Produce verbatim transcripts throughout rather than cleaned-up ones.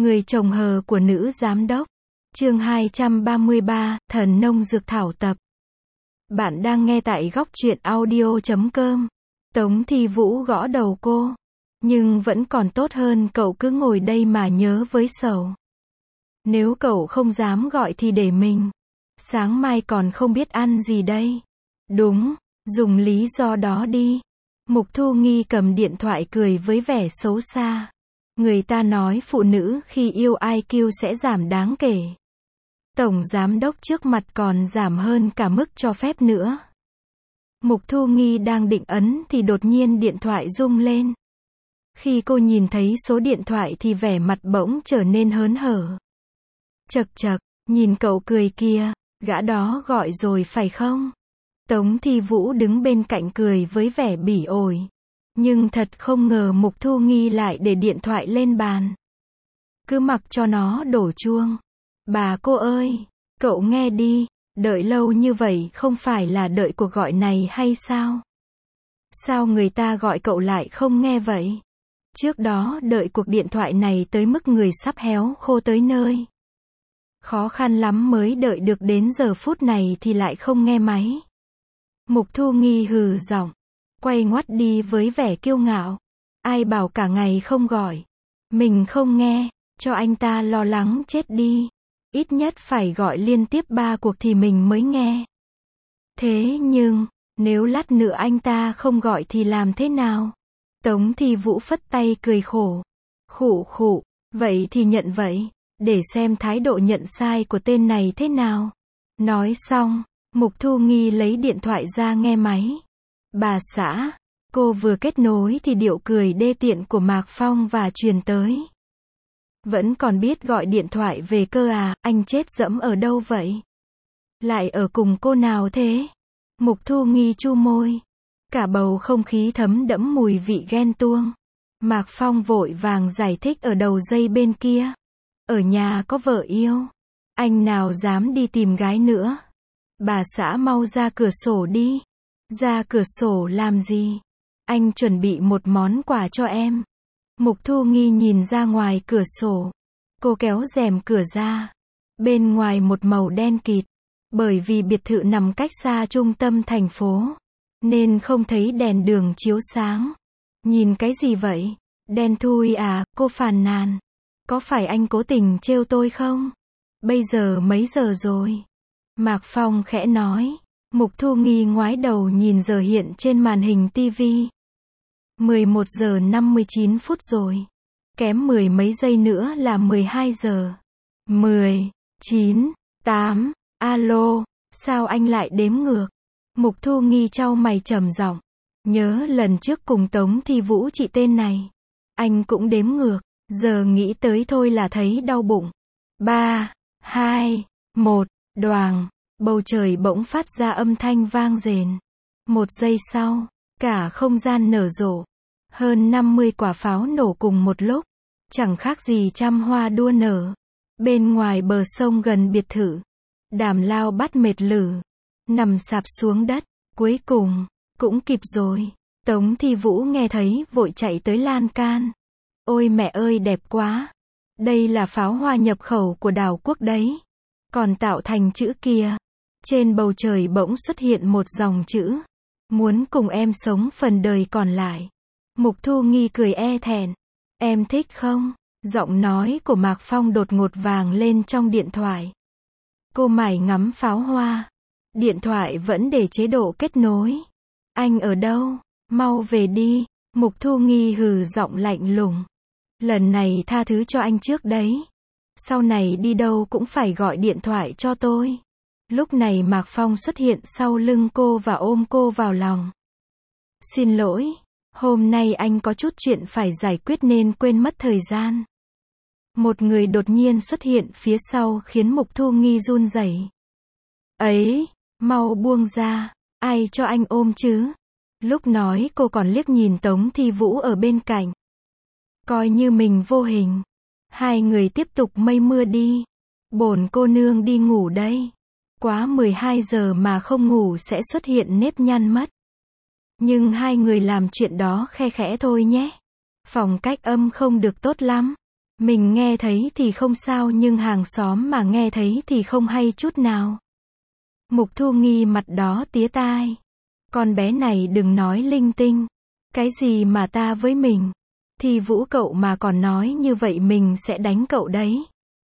Người chồng hờ của nữ giám đốc. Chương hai trăm ba mươi ba, Thần nông dược thảo tập. Bạn đang nghe tại góc truyện audio chấm com. Tống Thi Vũ gõ đầu cô. Nhưng vẫn còn tốt hơn cậu cứ ngồi đây mà nhớ với sầu. Nếu cậu không dám gọi thì để mình. Sáng mai còn không biết ăn gì đây. Đúng, dùng lý do đó đi. Mục Thu Nghi cầm điện thoại cười với vẻ xấu xa. Người ta nói phụ nữ khi yêu i kiu sẽ giảm đáng kể. Tổng giám đốc trước mặt còn giảm hơn cả mức cho phép nữa. Mục Thu Nghi đang định ấn thì đột nhiên điện thoại rung lên. Khi cô nhìn thấy số điện thoại thì vẻ mặt bỗng trở nên hớn hở. Chậc chậc, nhìn cậu cười kìa, gã đó gọi rồi phải không? Tống Thi Vũ đứng bên cạnh cười với vẻ bỉ ổi. Nhưng thật không ngờ Mục Thu Nghi lại để điện thoại lên bàn. Cứ mặc cho nó đổ chuông. Bà cô ơi, cậu nghe đi, đợi lâu như vậy không phải là đợi cuộc gọi này hay sao? Sao người ta gọi cậu lại không nghe vậy? Trước đó đợi cuộc điện thoại này tới mức người sắp héo khô tới nơi. Khó khăn lắm mới đợi được đến giờ phút này thì lại không nghe máy. Mục Thu Nghi hừ giọng, quay ngoắt đi với vẻ kiêu ngạo. Ai bảo cả ngày không gọi. Mình không nghe, cho anh ta lo lắng chết đi. Ít nhất phải gọi liên tiếp ba cuộc thì mình mới nghe. Thế nhưng, nếu lát nữa anh ta không gọi thì làm thế nào? Tống Thi Vũ phất tay cười khổ. Khụ khụ, vậy thì nhận vậy, để xem thái độ nhận sai của tên này thế nào. Nói xong, Mục Thu Nghi lấy điện thoại ra nghe máy. Bà xã, cô vừa kết nối thì điệu cười đê tiện của Mạc Phong và truyền tới. Vẫn còn biết gọi điện thoại về cơ à, anh chết dẫm ở đâu vậy? Lại ở cùng cô nào thế? Mục Thu Nghi chu môi. Cả bầu không khí thấm đẫm mùi vị ghen tuông. Mạc Phong vội vàng giải thích ở đầu dây bên kia. Ở nhà có vợ yêu. Anh nào dám đi tìm gái nữa. Bà xã mau ra cửa sổ đi. Ra cửa sổ làm gì? Anh chuẩn bị một món quà cho em. Mục Thu Nghi nhìn ra ngoài cửa sổ. Cô kéo rèm cửa ra. Bên ngoài một màu đen kịt. Bởi vì biệt thự nằm cách xa trung tâm thành phố, nên không thấy đèn đường chiếu sáng. Nhìn cái gì vậy? Đen thui à, cô phàn nàn. Có phải anh cố tình trêu tôi không? Bây giờ mấy giờ rồi? Mạc Phong khẽ nói. Mục Thu Nghi ngoái đầu nhìn giờ hiện trên màn hình tivi. mười một giờ năm mươi chín phút rồi. Kém mười mấy giây nữa là mười hai giờ. mười, chín, tám, alo, sao anh lại đếm ngược? Mục Thu Nghi chau mày trầm giọng. Nhớ lần trước cùng Tống Thi Vũ chị tên này. Anh cũng đếm ngược, giờ nghĩ tới thôi là thấy đau bụng. ba, hai, một, đoàng, bầu trời bỗng phát ra âm thanh vang rền. Một giây sau, cả không gian nở rộ. Hơn năm mươi quả pháo nổ cùng một lúc. Chẳng khác gì trăm hoa đua nở. Bên ngoài bờ sông gần biệt thự, Đàm Lao bắt mệt lử, nằm sạp xuống đất. Cuối cùng, cũng kịp rồi. Tống Thi Vũ nghe thấy vội chạy tới lan can. Ôi mẹ ơi đẹp quá. Đây là pháo hoa nhập khẩu của Đào Quốc đấy. Còn tạo thành chữ kia. Trên bầu trời bỗng xuất hiện một dòng chữ. Muốn cùng em sống phần đời còn lại. Mục Thu Nghi cười e thẹn. Em thích không? Giọng nói của Mạc Phong đột ngột vang lên trong điện thoại. Cô mải ngắm pháo hoa. Điện thoại vẫn để chế độ kết nối. Anh ở đâu? Mau về đi. Mục Thu Nghi hừ giọng lạnh lùng. Lần này tha thứ cho anh trước đấy. Sau này đi đâu cũng phải gọi điện thoại cho tôi. Lúc này Mạc Phong xuất hiện sau lưng cô và ôm cô vào lòng. Xin lỗi. Hôm nay anh có chút chuyện phải giải quyết nên quên mất thời gian. Một người đột nhiên xuất hiện phía sau khiến Mục Thu Nghi run rẩy. Ấy, mau buông ra, ai cho anh ôm chứ? Lúc nói cô còn liếc nhìn Tống Thi Vũ ở bên cạnh. Coi như mình vô hình. Hai người tiếp tục mây mưa đi. Bổn cô nương đi ngủ đây. Quá mười hai giờ mà không ngủ sẽ xuất hiện nếp nhăn mất. Nhưng hai người làm chuyện đó khe khẽ thôi nhé. Phòng cách âm không được tốt lắm. Mình nghe thấy thì không sao nhưng hàng xóm mà nghe thấy thì không hay chút nào. Mục Thu Nghi mặt đó tía tai. Con bé này đừng nói linh tinh. Cái gì mà ta với mình. Thì Vũ cậu mà còn nói như vậy mình sẽ đánh cậu đấy.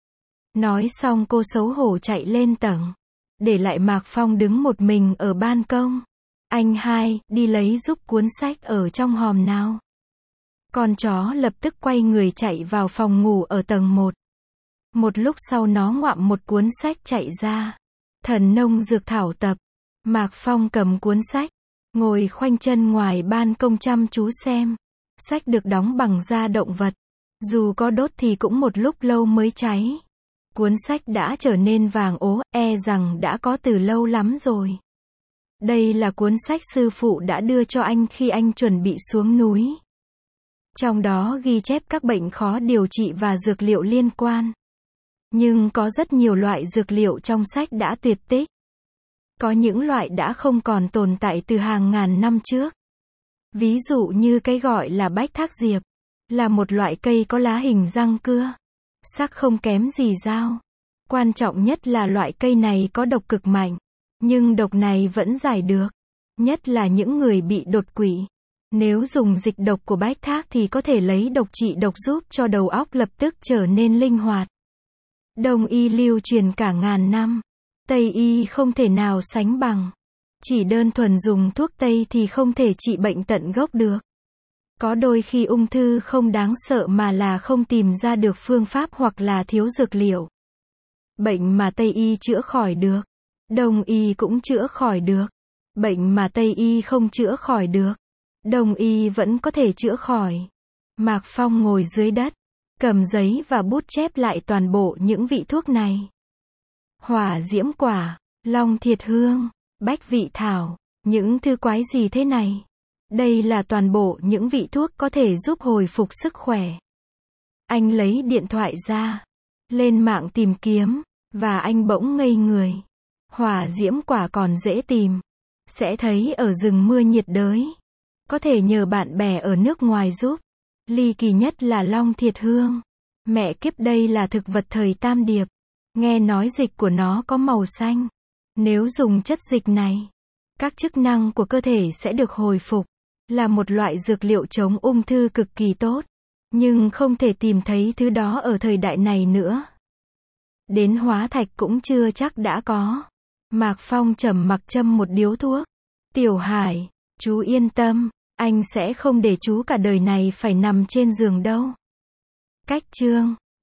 Nói xong cô xấu hổ chạy lên tầng. Để lại Mạc Phong đứng một mình ở ban công. Anh hai, đi lấy giúp cuốn sách ở trong hòm nào. Con chó lập tức quay người chạy vào phòng ngủ ở tầng một. Một lúc sau nó ngoạm một cuốn sách chạy ra. Thần nông dược thảo tập. Mạc Phong cầm cuốn sách, ngồi khoanh chân ngoài ban công chăm chú xem. Sách được đóng bằng da động vật. Dù có đốt thì cũng một lúc lâu mới cháy. Cuốn sách đã trở nên vàng ố, e rằng đã có từ lâu lắm rồi. Đây là cuốn sách sư phụ đã đưa cho anh khi anh chuẩn bị xuống núi. Trong đó ghi chép các bệnh khó điều trị và dược liệu liên quan. Nhưng có rất nhiều loại dược liệu trong sách đã tuyệt tích. Có những loại đã không còn tồn tại từ hàng ngàn năm trước. Ví dụ như cái gọi là bách thác diệp, là một loại cây có lá hình răng cưa. Sắc không kém gì dao. Quan trọng nhất là loại cây này có độc cực mạnh. Nhưng độc này vẫn giải được. Nhất là những người bị đột quỵ. Nếu dùng dịch độc của bách thác thì có thể lấy độc trị độc giúp cho đầu óc lập tức trở nên linh hoạt. Đông y lưu truyền cả ngàn năm. Tây y không thể nào sánh bằng. Chỉ đơn thuần dùng thuốc Tây thì không thể trị bệnh tận gốc được. Có đôi khi ung thư không đáng sợ mà là không tìm ra được phương pháp hoặc là thiếu dược liệu. Bệnh mà Tây y chữa khỏi được, Đông y cũng chữa khỏi được. Bệnh mà Tây y không chữa khỏi được, Đông y vẫn có thể chữa khỏi. Mạc Phong ngồi dưới đất, cầm giấy và bút chép lại toàn bộ những vị thuốc này. Hỏa diễm quả, long thiệt hương, bách vị thảo, những thứ quái gì thế này? Đây là toàn bộ những vị thuốc có thể giúp hồi phục sức khỏe. Anh lấy điện thoại ra, lên mạng tìm kiếm, và anh bỗng ngây người. Hỏa diễm quả còn dễ tìm. Sẽ thấy ở rừng mưa nhiệt đới. Có thể nhờ bạn bè ở nước ngoài giúp. Ly kỳ nhất là long thiệt hương. Mẹ kiếp, đây là thực vật thời Tam Điệp. Nghe nói dịch của nó có màu xanh. Nếu dùng chất dịch này, các chức năng của cơ thể sẽ được hồi phục. Là một loại dược liệu chống ung thư cực kỳ tốt. Nhưng không thể tìm thấy thứ đó ở thời đại này nữa. Đến hóa thạch cũng chưa chắc đã có. Mạc Phong trầm mặc châm một điếu thuốc. Tiểu Hải, chú yên tâm, anh sẽ không để chú cả đời này phải nằm trên giường đâu. Cách chương